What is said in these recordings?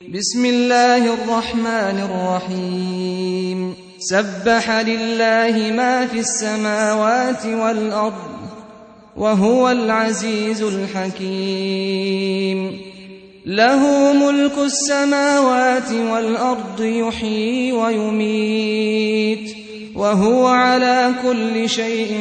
بسم الله الرحمن الرحيم سبح لله ما في السماوات والأرض وهو العزيز الحكيم له ملك السماوات والأرض يحيي ويميت وهو على كل شيء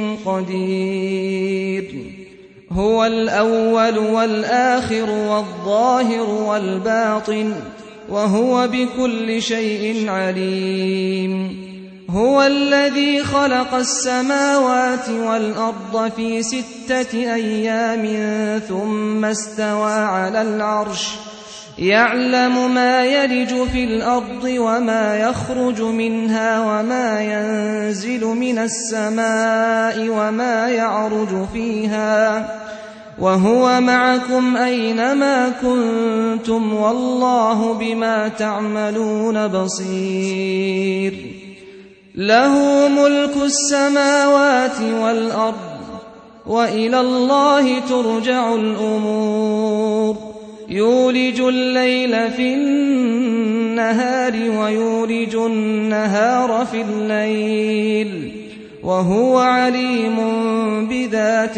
قدير هو الأول والآخر والظاهر والباطن وهو بكل شيء عليم هو الذي خلق السماوات والأرض في 6 أيام ثم استوى على العرش يعلم ما يلج في الأرض وما يخرج منها وما ينزل من السماء وما يعرج فيها وهو معكم أينما كنتم والله بما تعملون بصير له ملك السماوات والأرض وإلى الله ترجع الأمور يولج الليل في النهار ويولج النهار في الليل وهو عليم بذات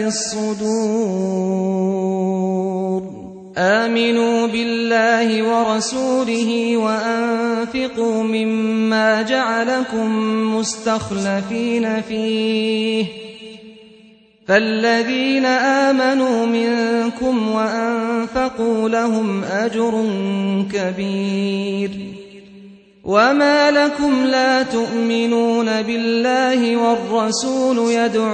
الصدور آمنوا بالله ورسوله وأنفقوا مما جعلكم مستخلفين فيه فالذين آمنوا منكم وأنفقوا لهم أجر كبير وما لكم لا تؤمنون بالله والرسول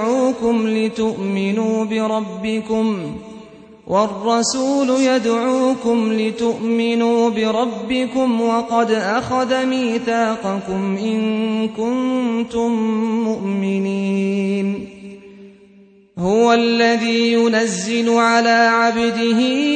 يدعوكم لتؤمنوا بربكم وقد أخذ ميثاقكم إن كنتم مؤمنين هو الذي ينزل على عبده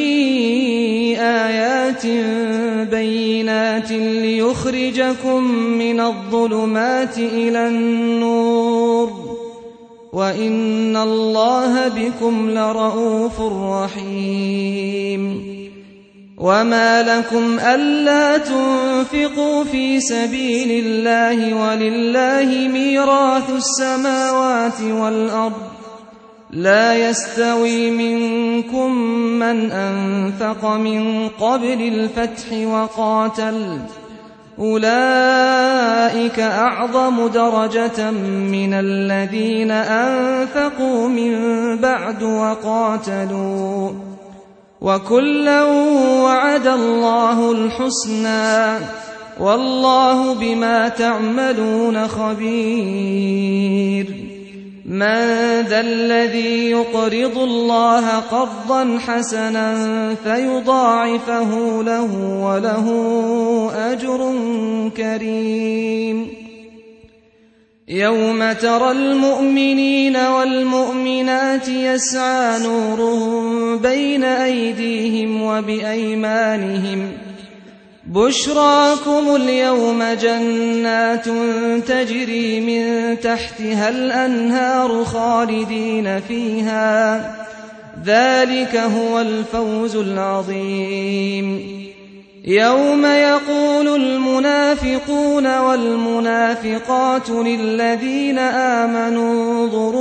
آيات بينات ليخرجكم من الظلمات إلى النور وإن الله بكم لرءوف رحيم وما لكم ألا تنفقوا في سبيل الله ولله ميراث السماوات والأرض لا يستوي منكم من أنفق من قبل الفتح وقاتل أولئك أعظم درجة من الذين أنفقوا من بعد وقاتلوا وكلا وعد الله الحسنى والله بما تعملون خبير من ذا الذي يقرض الله قرضا حسنا فيضاعفه له وله أجر كريم يوم ترى المؤمنين والمؤمنات يسعى نورهم بين أيديهم وبأيمانهم بشراكم اليوم جنات تجري من تحتها الأنهار خالدين فيها ذلك هو الفوز العظيم يوم يقول المنافقون والمنافقات للذين آمنوا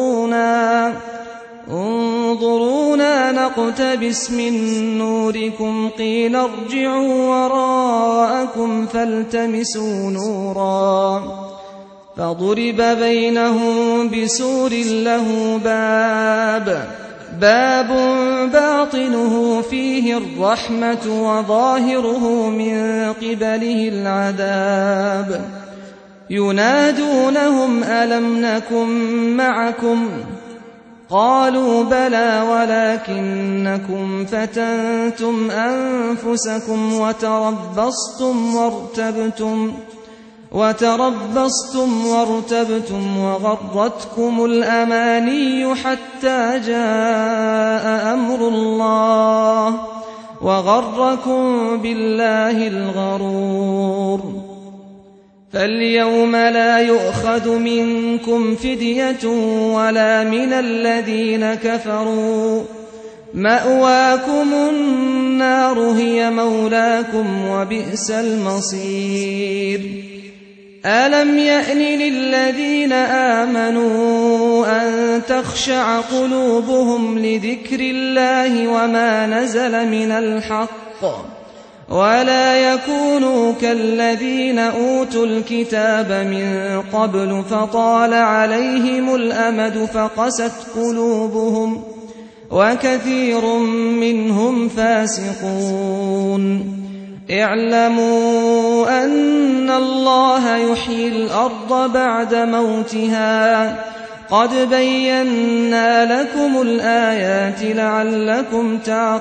انظرونا نقتبس من نوركم قيل ارجعوا وراءكم فالتمسوا نورا فضرب بينهم بسور له باب باطنه فيه الرحمة وظاهره من قبله العذاب ينادونهم ألم نكن معكم قالوا بلى ولكنكم فتنتم أنفسكم وتربصتم وارتبتم وغرتكم الأماني حتى جاء أمر الله وغركم بالله الغرور فاليوم لا يؤخذ منكم فدية ولا من الذين كفروا مأواكم النار هي مولاكم وبئس المصير ألم يأن للذين آمنوا أن تخشع قلوبهم لذكر الله وما نزل من الحق ولا يكونوا كالذين أوتوا الكتاب من قبل فطال عليهم الأمد فقست قلوبهم وكثير منهم فاسقون اعلموا أن الله يحيي الأرض بعد موتها قد بينا لكم الآيات لعلكم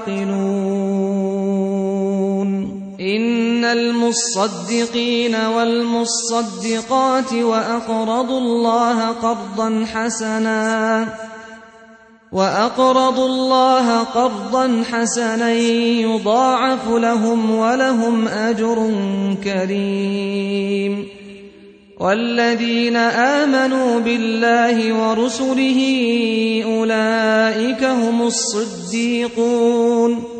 تعقلون إن المصدقين والمصدقات وأقرضوا الله قرضا حسنا يضاعف لهم ولهم أجر كريم والذين آمنوا بالله ورسله أولئك هم الصديقون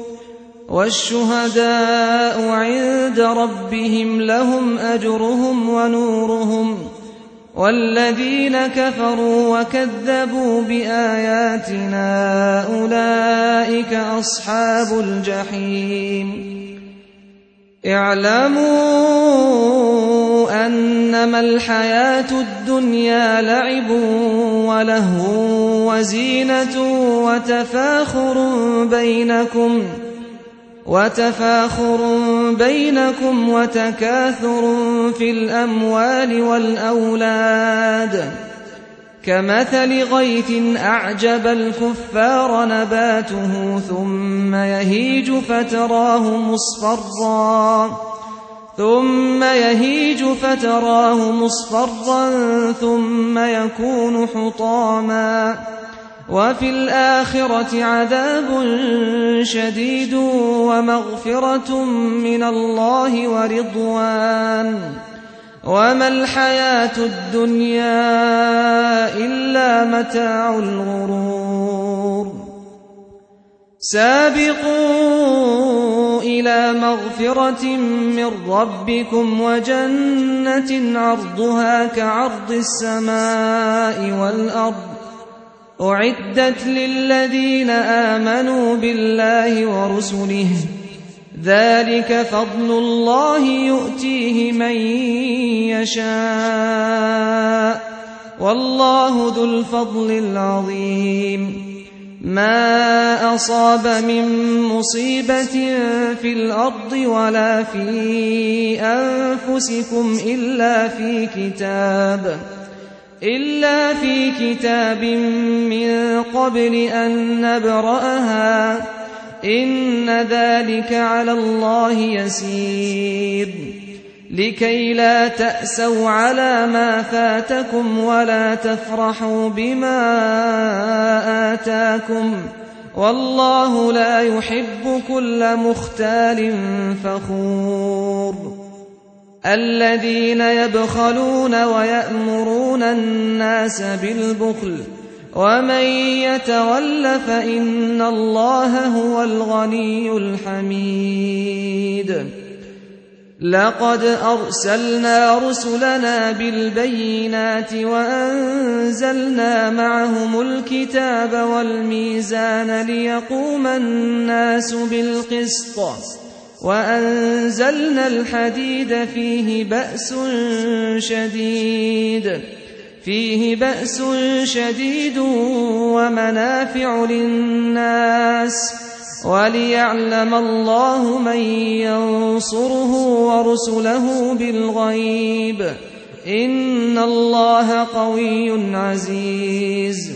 والشهداء عند ربهم لهم أجرهم ونورهم والذين كفروا وكذبوا بآياتنا أولئك أصحاب الجحيم اعلموا أنما الحياة الدنيا لعب ولهو وزينة وتفاخر بينكم وتكاثر في الأموال والأولاد كمثل غيث أعجب الكفار نباته ثم يهيج فتراه مصفرا ثم يكون حطاما وفي الآخرة عذاب شديد ومغفرة من الله ورضوان وما الحياة الدنيا إلا متاع الغرور سابقوا إلى مغفرة من ربكم وجنة عرضها كعرض السماء والأرض أعدت للذين آمنوا بالله ورسله ذلك فضل الله يؤتيه من يشاء والله ذو الفضل العظيم ما أصاب من مصيبة في الأرض ولا في أنفسكم إلا في كتاب من قبل أن نبرأها إن ذلك على الله يسير لكي لا تأسوا على ما فاتكم ولا تفرحوا بما آتاكم والله لا يحب كل مختال فخور الذين يبخلون ويأمرون الناس بالبخل ومن يتول فإن الله هو الغني الحميد لقد أرسلنا رسلنا بالبينات وأنزلنا معهم الكتاب والميزان ليقوم الناس بالقسط وأنزلنا الحديد فيه بأس شديد ومنافع للناس وليعلم الله من ينصره ورسله بالغيب إن الله قوي عزيز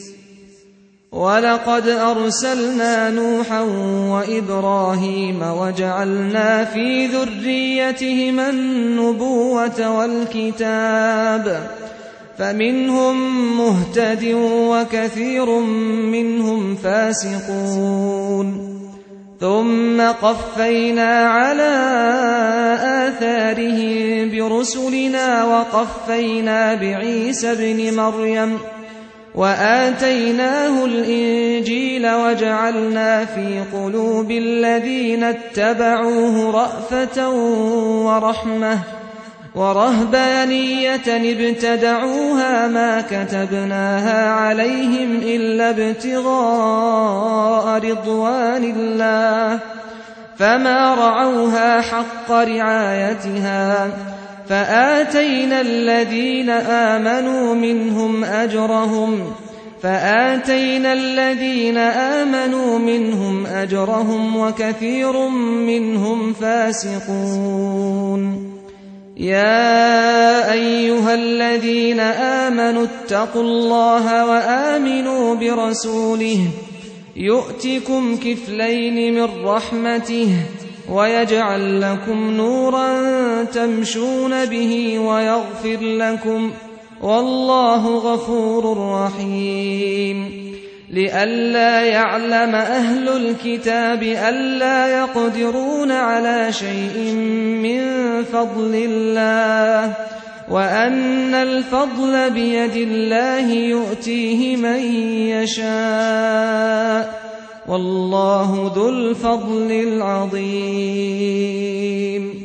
ولقد أرسلنا نوحا وإبراهيم وجعلنا في ذريتهما النبوة والكتاب فمنهم مهتد وكثير منهم فاسقون ثم قفينا على آثارهم برسلنا وقفينا بعيسى ابن مريم وآتيناه الإنجيل وجعلنا في قلوب الذين اتبعوه رأفة ورحمة ورهبانية ابتدعوها ما كتبناها عليهم إلا ابتغاء رضوان الله فما رعوها حق رعايتها فآتينا الذين آمنوا منهم أجرهم وكثير منهم فاسقون يا أيها الذين آمنوا اتقوا الله وآمنوا برسوله يؤتكم كفلين من رحمته ويجعل لكم نورا تمشون به ويغفر لكم والله غفور رحيم لئلا يعلم أهل الكتاب ألا يقدرون على شيء من فضل الله وأن الفضل بيد الله يؤتيه من يشاء والله ذو الفضل العظيم